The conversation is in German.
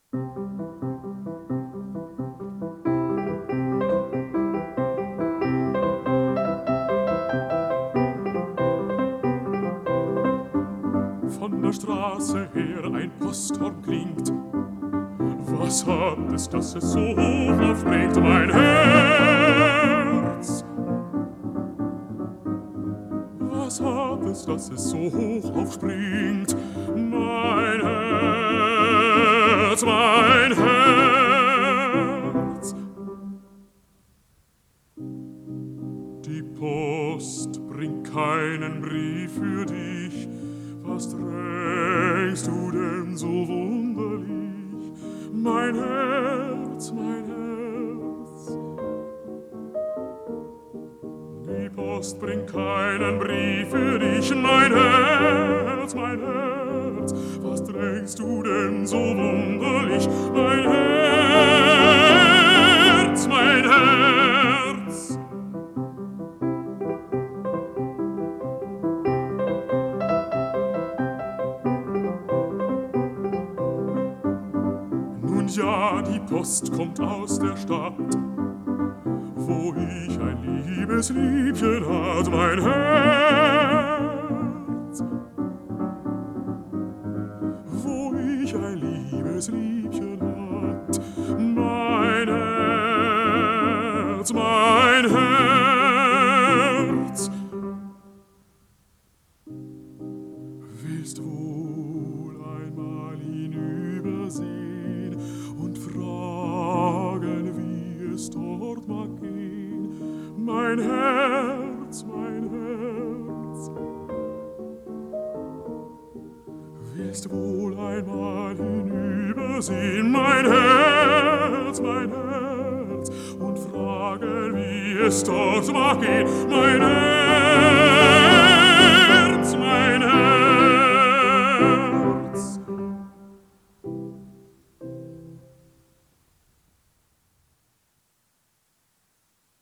Von der Straße her ein Posthorn klingt. Was hat es, dass es so hoch aufbringt, mein Herz? Was hat es, dass es so hoch aufspringt, mein Herz, mein Herz? Die Post bringt keinen Brief für dich. Was drängst du denn so wunderlich, mein Herz, mein Herz? Die Post bringt keinen Brief für dich, mein Herz, mein Herz. Was drängst du denn so wunderlich, mein Herz, mein Herz? Ja, die Post kommt aus der Stadt, wo ich ein liebes Liebchen hat, mein Herz. Wo ich ein liebes Liebchen hat, mein Herz, mein Herz. Willst wohl einmal hinübersehen und fragen, wie es dort mag gehen, mein Herz, mein Herz. Willst wohl einmal hinübersehen, mein Herz, und fragen, wie es dort mag gehen, mein Herz.